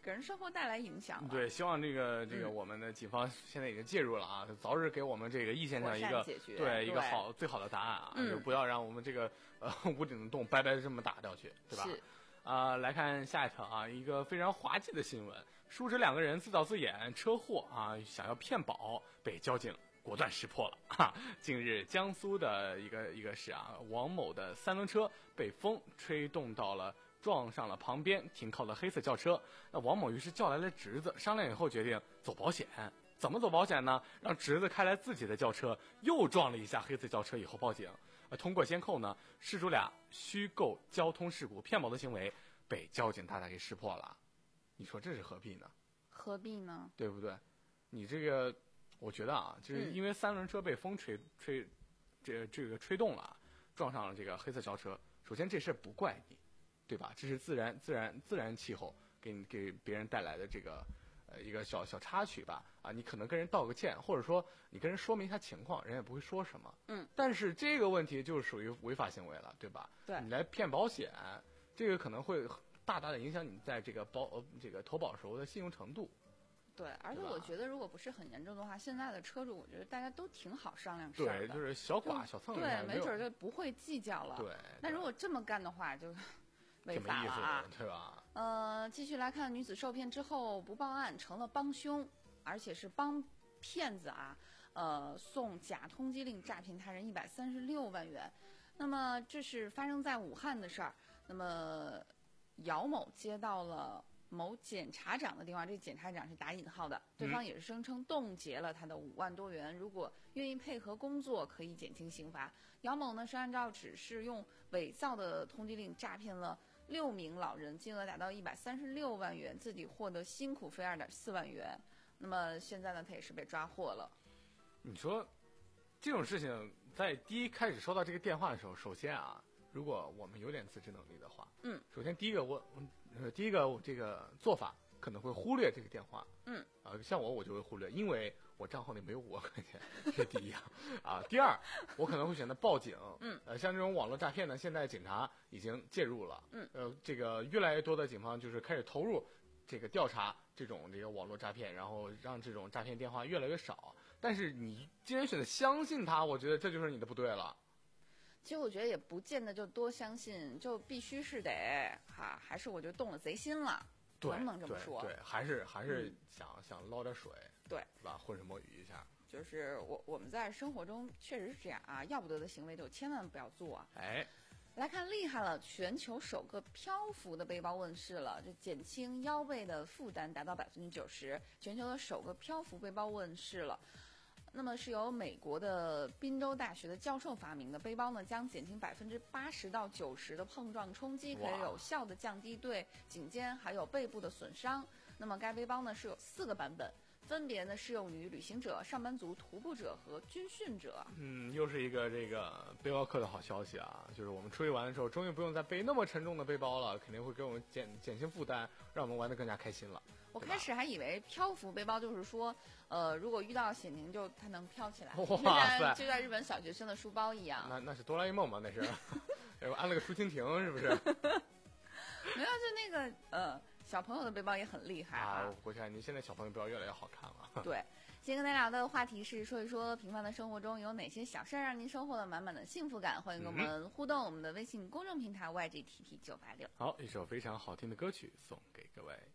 给人生活带来影响了。 对，希望这个这个我们的警方现在已经介入了啊，嗯、早日给我们这个意见上一个对, 对一个好最好的答案啊，嗯、就不要让我们这个呃屋顶的洞白白这么打掉去，对吧？ 是。 啊、呃，来看下一条啊，一个非常滑稽的新闻，叔侄两个人自导自演车祸啊，想要骗保，被交警果断识破了。哈，近日江苏的一个一个是啊，王某的三轮车被风吹动到了。撞上了旁边停靠的黑色轿车，那王某于是叫来了侄子，商量以后决定走保险。怎么走保险呢？让侄子开来自己的轿车，又撞了一下黑色轿车以后报警。呃，通过监控呢，事主俩虚构交通事故骗保的行为被交警大大给识破了。你说这是何必呢？ 何必呢？ 对不对？你这个，我觉得啊，就是因为三轮车被风吹吹，这这个吹动了，撞上了这个黑色轿车。首先这事不怪你。对吧？这是自然、自然、自然气候给你给别人带来的这个呃一个小小插曲吧。啊，你可能跟人道个歉，或者说你跟人说明一下情况，人也不会说什么。 嗯。 但是这个问题就是属于违法行为了，对吧？ 对。 你来骗保险，这个可能会大大的影响你在这个保呃这个投保时候的信用程度。 对，而且我觉得如果不是很严重的话，现在的车主我觉得大家都挺好商量事儿的。 对，就是小剐小蹭。 对，没准就不会计较了。 对。 那如果这么干的话，就。违法了啊， 对吧？ 呃，继续来看，女子受骗之后不报案成了帮凶，而且是帮骗子啊，呃，送假通缉令诈骗他人一百三十六万元。那么这是发生在武汉的事儿。那么姚某接到了某检察长的电话，这检察长是打引号的，对方也是声称冻结了他的五万多元，如果愿意配合工作可以减轻刑罚。姚某呢是按照指示用伪造的通缉令诈骗了六名老人，金额达到一百三十六万元，自己获得辛苦费二点四万元。那么现在呢，他也是被抓获了。 你说这种事情，在第一开始收到这个电话的时候，首先啊，如果我们有点自制能力的话， 嗯， 首先第一个我，呃，第一个我这个做法可能会忽略这个电话， 嗯， 啊、呃，像我我就会忽略，因为我账号里没有五万块钱，这是第一啊。啊，第二，我可能会选择报警。 嗯， 呃，像这种网络诈骗呢，现在警察已经介入了。 嗯， 呃，这个越来越多的警方就是开始投入这个调查这种这个网络诈骗，然后让这种诈骗电话越来越少。但是你既然选择相信他，我觉得这就是你的不对了。 其实我觉得也不见得就多相信，就必须是得哈，还是我就动了贼心了。 对， 能不能这么说？ 对，对还是还是想、嗯、想捞点水， 对， 是吧？浑水摸鱼一下。 就是我我们在生活中确实是这样啊，要不得的行为就千万不要做啊。 哎， 来看厉害了，全球首个漂浮的背包问世了，这减轻腰背的负担达到百分之九十，全球的首个漂浮背包问世了。那么是由美国的宾州大学的教授发明的背包呢，将减轻百分之八十到九十的碰撞冲击，可以有效的降低对颈肩还有背部的损伤。那么该背包呢是有四个版本，分别呢适用于旅行者、上班族、徒步者和军训者。 嗯，又是一个这个背包客的好消息啊！就是我们出去玩的时候，终于不用再背那么沉重的背包了，肯定会给我们减减轻负担，让我们玩得更加开心了。 我开始还以为漂浮背包就是说，呃，如果遇到险情就它能飘起来，就像就像日本小学生的书包一样。 那那是哆啦 A 梦吗？那是，安了个竹蜻蜓是不是？ 没有，就那个呃，小朋友的背包也很厉害啊！ 我看你现在小朋友背包越来越好看了。 对，今天跟大家聊的话题是说一说平凡的生活中有哪些小事儿让您收获了满满的幸福感。欢迎跟我们互动，嗯、我们的微信公众平台 Y G T P 九八六。 好，一首非常好听的歌曲送给各位。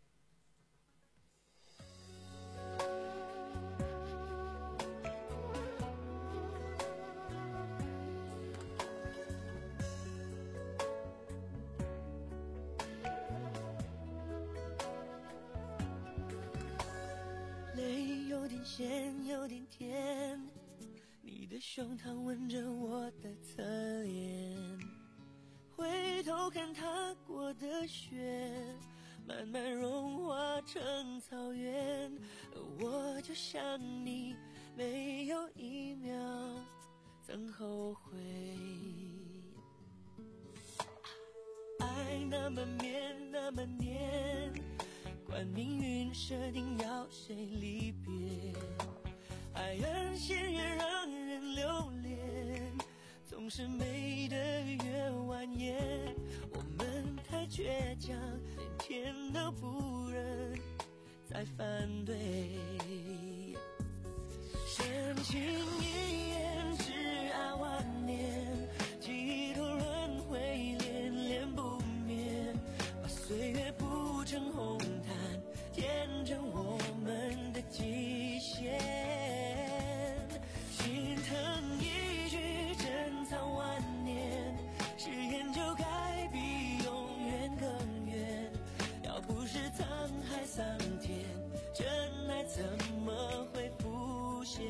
泪有点咸，有点甜，你的胸膛吻着我的侧脸，回头看踏过的雪，慢慢融化成草原，我就像你，没有一秒曾后悔。爱那么绵，那么黏，管命运设定要谁离别，爱越鲜越让人留恋，总是美得越蜿蜒，我们太倔强，连天都不忍才反对。深情一眼，挚爱万年，几度轮回恋恋不灭，把岁月铺成红毯，见证我们的极限。心疼一句珍藏万年，誓言就该比永远更远。要不是沧海桑田，真爱怎么会浮现？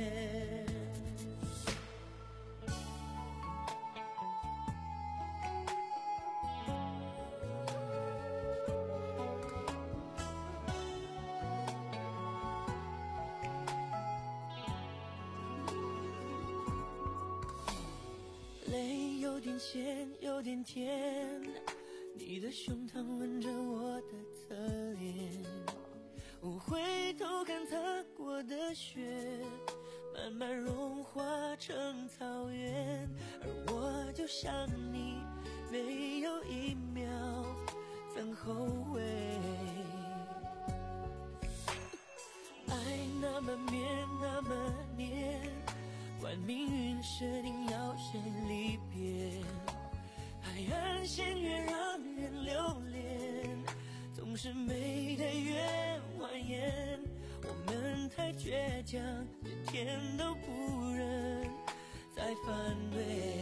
泪有点咸，有点甜，你的胸膛吻着我的侧脸，我回头看擦过的雪，慢慢融化成草原，而我就像你，没有一秒曾后悔。爱那么绵，那么黏，管命运设定要谁离别，海岸线越让人留恋，总是美的越蜿蜒。我们太倔强，连天都不忍再反对。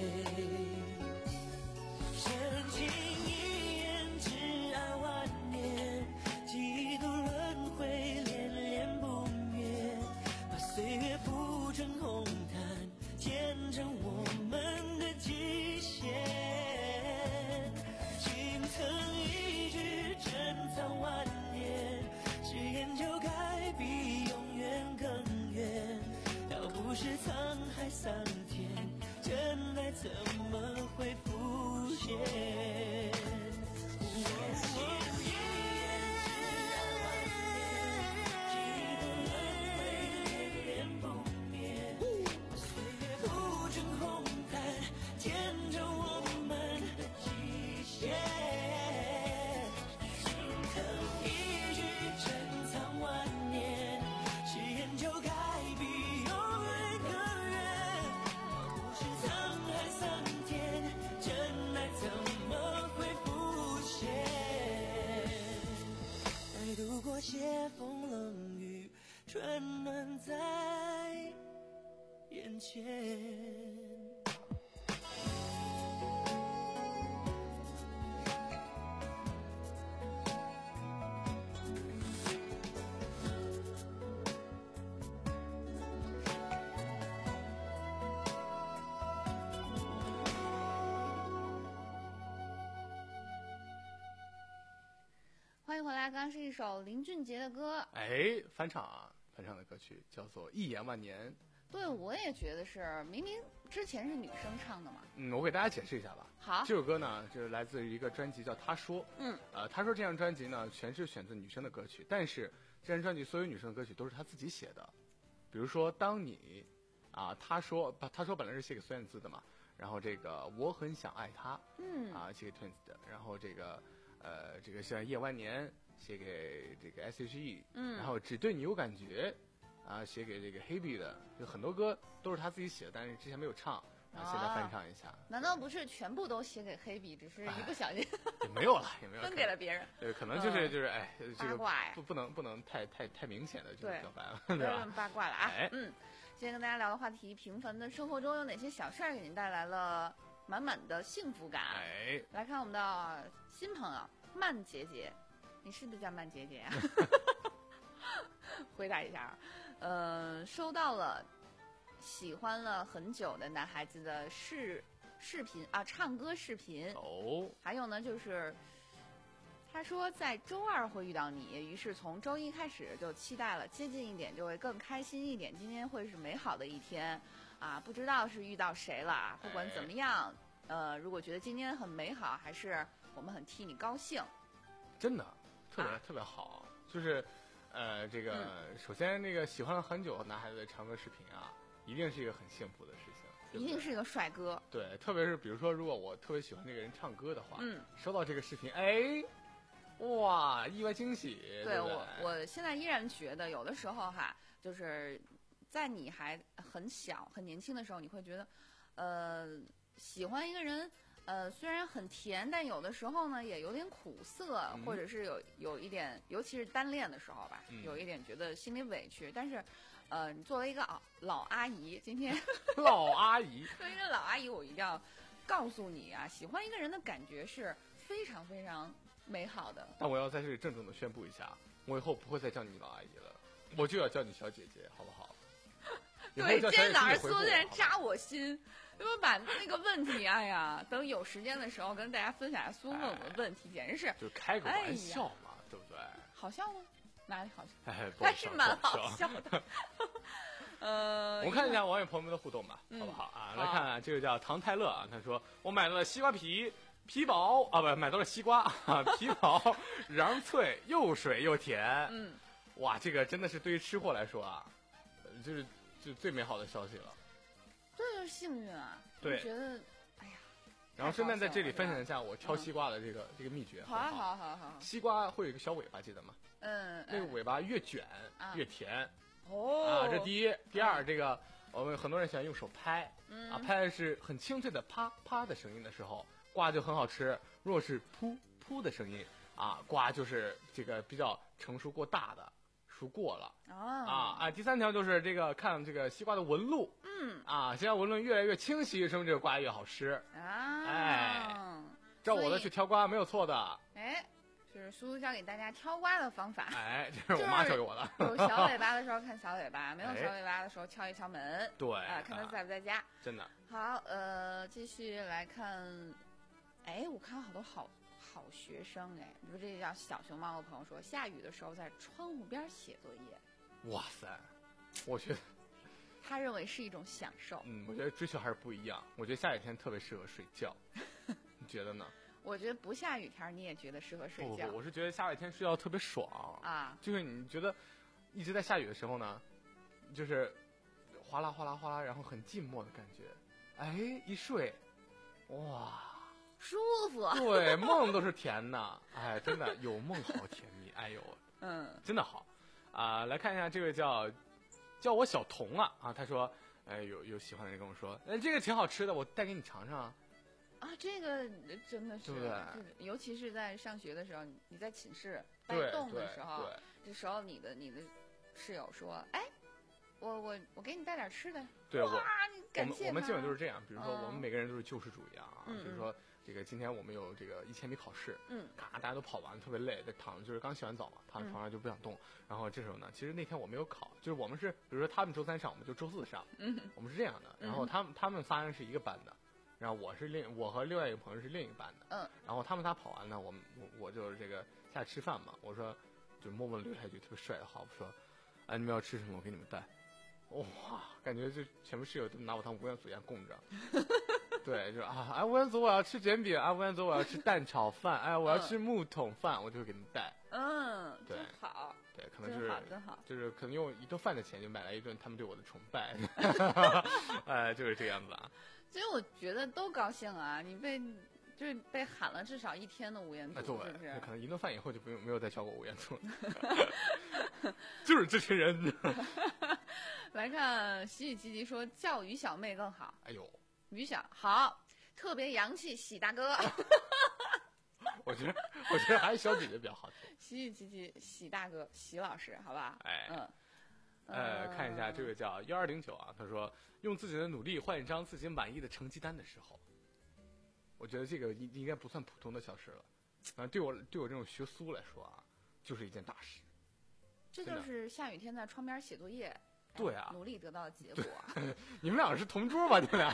深情一眼，挚爱万年，几度轮回恋恋不灭，把岁月铺成红毯，见证我们的极限。心疼一句珍藏万年，誓言就该比永远更远。要不是沧海桑田，真爱怎么会浮现？斜风冷雨，春暖在眼前。 欢迎回来，刚刚是一首林俊杰的歌， 哎，翻唱啊，翻唱的歌曲叫做《一眼万年》。 对，我也觉得是，明明之前是女生唱的嘛。 嗯，我给大家解释一下吧。 好， 这首歌呢，就是来自于一个专辑叫《他说》。 嗯， 呃，他说这张专辑呢，全是选自女生的歌曲，但是这张专辑所有女生的歌曲都是他自己写的。比如说，当你啊，他说，他说本来是写给孙燕姿的嘛，然后这个我很想爱他， 嗯， 啊，写给 Twins 的，然后这个。呃，这个像夜万年写给这个 S H E， 嗯， 然后只对你有感觉，啊，写给这个 Hebe 的，就很多歌都是他自己写的，但是之前没有唱，然后现在翻唱一下。 啊、难道不是全部都写给黑笔，只是一不小心也没有了，也没有分给了别人？ 对，可能就是、嗯、就是哎，这个不不能不能太太太明显的就表白了，对吧？ 八卦了啊， 哎、 嗯，今天跟大家聊的话题，平凡的生活中有哪些小事儿给您带来了满满的幸福感？ 哎， 来看我们的新朋友。曼姐姐，你是不是叫曼姐姐呀、啊？回答一下，呃，收到了喜欢了很久的男孩子的视视频啊，唱歌视频哦。 还有呢，就是他说在周二会遇到你，于是从周一开始就期待了，接近一点就会更开心一点，今天会是美好的一天啊！不知道是遇到谁了，不管怎么样，呃，如果觉得今天很美好，还是。我们很替你高兴， 真的特别、啊、特别好，就是，呃，这个、嗯、首先那个喜欢了很久男孩子的唱歌视频啊，一定是一个很幸福的事情，对对一定是一个帅哥。 对，特别是比如说，如果我特别喜欢那个人唱歌的话， 嗯， 收到这个视频，哎， 哇，意外惊喜。对不对我，我现在依然觉得有的时候哈，就是在你还很小、很年轻的时候，你会觉得，呃，喜欢一个人，呃，虽然很甜，但有的时候呢也有点苦涩， 嗯、 或者是有有一点，尤其是单恋的时候吧， 嗯、 有一点觉得心里委屈。但是，呃，你作为一个老老阿姨，今天老阿姨， 作为一个老阿姨，我一定要告诉你啊，喜欢一个人的感觉是非常非常美好的。 但我要在这里郑重的宣布一下，我以后不会再叫你老阿姨了，我就要叫你小姐姐，好不好？ 对，今天早上苏在扎我心，因为把那个问题，哎呀，等有时间的时候跟大家分享一下苏问我的问题，简直是就开个玩笑嘛，哎、对不对？ 好笑吗？哪里好笑？ 哎， 还是蛮好笑的。呃， 我们看一下网友朋友们的互动吧， 嗯、 好不好啊？来看、啊、这个叫唐泰勒啊，他说我买了西瓜皮。皮薄啊，不，买到了西瓜啊，皮薄，瓤脆，又水又甜。 嗯， 哇，这个真的是对于吃货来说啊，就是就最美好的消息了。 这就是幸运啊！ 对， 我觉得，哎呀。 然后顺便在这里分享一下我挑西瓜的这个、嗯、这个秘诀。 好啊，好啊，好啊，好啊。 西瓜会有一个小尾巴，记得吗？ 嗯。 那个尾巴越卷、 嗯、 越甜。 哦。 啊，这第一，第二，这个我们很多人喜欢用手拍， 嗯、 啊，拍的是很清脆的啪啪的声音的时候。瓜就很好吃，如果是噗噗的声音啊，瓜就是这个比较成熟过大的，熟过了啊啊啊！第三条就是这个看这个西瓜的纹路， 嗯啊，西瓜纹路越来越清晰，说明这个瓜越好吃啊！ 哎，照我的去挑瓜没有错的。 哎，就是苏苏教给大家挑瓜的方法。 哎，这是我妈教给我的。 有小尾巴的时候看小尾巴，没有小尾巴的时候敲一敲门。 对啊，看他在不在家。 真的。 好，呃，继续来看。哎，我看到好多好好学生哎，比如这叫小熊猫的朋友说，下雨的时候在窗户边写作业。 哇塞，我觉得他认为是一种享受。 嗯，我觉得追求还是不一样。我觉得下雨天特别适合睡觉，你觉得呢？ 我觉得不下雨天你也觉得适合睡觉。 不不，我是觉得下雨天睡觉特别爽啊， 就是你觉得一直在下雨的时候呢，就是哗啦哗啦哗啦，然后很静默的感觉，哎，一睡，哇。 舒服， 对，梦都是甜的，哎，真的有梦好甜蜜，哎呦， 嗯， 真的好，啊、呃，来看一下这个叫叫我小童啊啊，他说，哎，有有喜欢的人跟我说，哎，这个挺好吃的，我带给你尝尝啊。 啊，这个真的是， 对不对？ 尤其是在上学的时候，你在寝室待冻的时候，这时候你的你的室友说，哎。我我我给你带点吃的。 对， 哇，你感谢我们我们基本都是这样，比如说、 嗯、 我们每个人都是救世主一样啊， 嗯、 比如说这个今天我们有这个一千米考试， 嗯， 咔大家都跑完特别累，在躺就是刚洗完澡嘛，躺在床上就不想动，嗯、然后这时候呢，其实那天我没有考，就是我们是比如说他们周三上，我们就周四上， 嗯， 我们是这样的，然后他们他们仨人是一个班的。然后我是另我和另外一个朋友是另一个班的， 嗯， 然后他们仨跑完呢，我们我我就是这个下去吃饭嘛，我说就默默留下一句特别帅的话，我说，哎，你们要吃什么，我给你们带。哇，感觉就全部室友都拿我当无缘组一样供着。对，就啊，哎，无缘组我要吃卷饼，啊，无缘组我要吃蛋炒饭，哎，我要吃木桶饭，我就会给你们带。 嗯， 对， 真好。 对，可能就是真好，真好， 就是可能用一顿饭的钱就买来一顿他们对我的崇拜。哎，就是这个样子啊。 其实我觉得都高兴啊，你被就是被喊了至少一天的无缘组， 对， 是不是？ 可能一顿饭以后就不用没有再叫过无缘组了。就是这群人。 来看喜喜积极说叫于小妹更好。 哎呦， 于小好，特别洋气，喜大哥。 我觉得我觉得还是小姐姐比较好听。 喜喜积极，喜大哥，喜老师，好吧？ 哎， 嗯。 呃，看一下这个叫幺二零九啊，他说用自己的努力换一张自己满意的成绩单的时候，我觉得这个应应该不算普通的小事了，啊，对我对我这种学苏来说啊，就是一件大事。 这就是下雨天在窗边写作业， 对啊， 努力得到的结果。 你们俩是同桌吧？你们俩？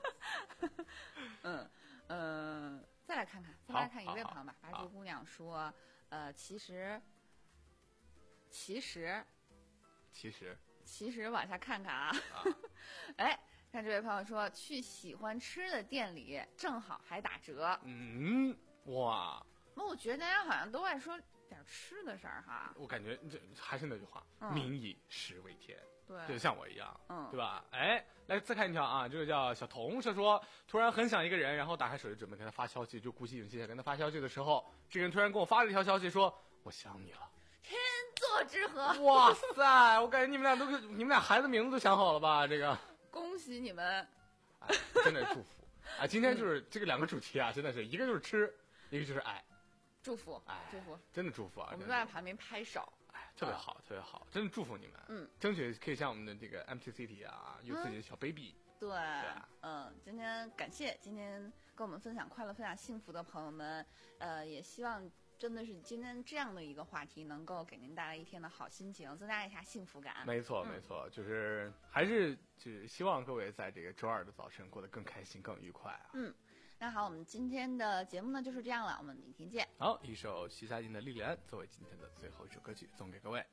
嗯嗯、呃，再来看看，再来看一位朋友吧。八珠姑娘说，呃，其实，其实。 其实， 其实往下看看啊，啊哎，看这位朋友说去喜欢吃的店里，正好还打折。 嗯，哇， 那我觉得大家好像都爱说点吃的事儿哈。 我感觉这还是那句话，嗯、民以食为天。 对， 对， 就像我一样， 嗯， 对吧？哎，来再看一条啊，这个叫小童，是说突然很想一个人，然后打开手机准备跟他发消息，就鼓起勇气想跟他发消息的时候，这个人突然给我发了一条消息说我想你了。 天作之合！ 哇塞，我感觉你们俩都你们俩孩子名字都想好了吧？这个， 恭喜你们！ 哎、真的祝福啊！今天就是这个两个主题啊，真的是一个就是吃，一个就是爱。 祝福， 哎， 祝福， 真的祝福啊！ 我们都在旁边拍手， 哎，特别好，特别好，真的祝福你们。 嗯， 争取可以像我们的这个 M T City 啊，有自己的小 baby。 对， 对啊， 嗯，今天感谢今天跟我们分享快乐、分享幸福的朋友们，呃，也希望真的是今天这样的一个话题能够给您带来一天的好心情，增加一下幸福感。 没错，没错，就是还是就是希望各位在这个周二的早晨过得更开心、更愉快啊。 嗯。那好，我们今天的节目呢就是这样了，我们明天见。 好，一首徐佳莹的《莉莉安》作为今天的最后一首歌曲送给各位。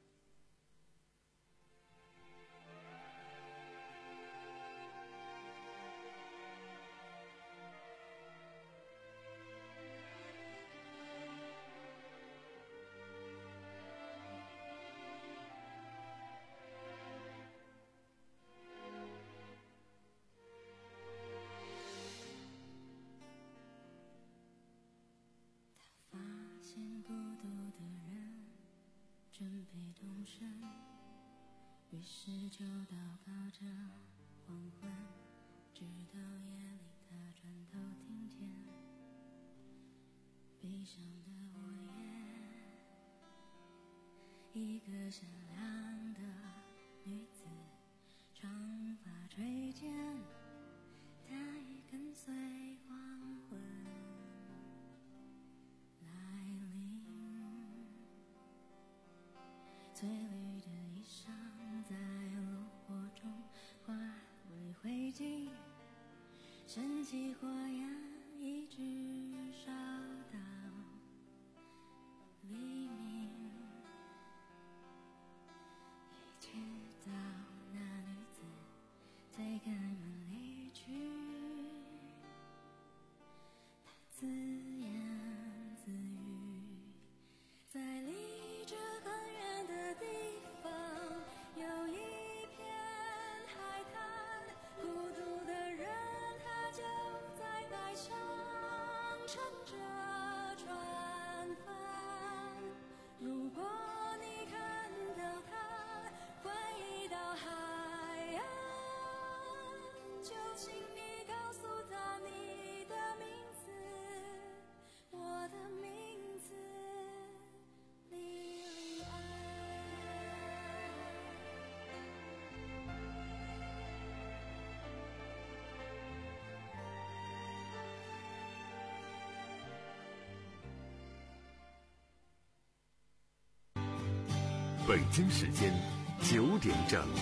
于是就祷告着黄昏，直到夜里他转头听见闭上的午夜，一个善良的女子，长发垂肩，她已跟随黄昏来临，翠绿的衣裳在炉火中化为灰烬，升起火焰一直烧到黎明，一直到那女子推开门离去，她自言自语，在离这很远的地方有一片海滩，孤独的人他就在海上乘着船帆，如果你看到他回到海岸，就请你告诉他你的名字，我的名字莉莉安。 北京时间九点整。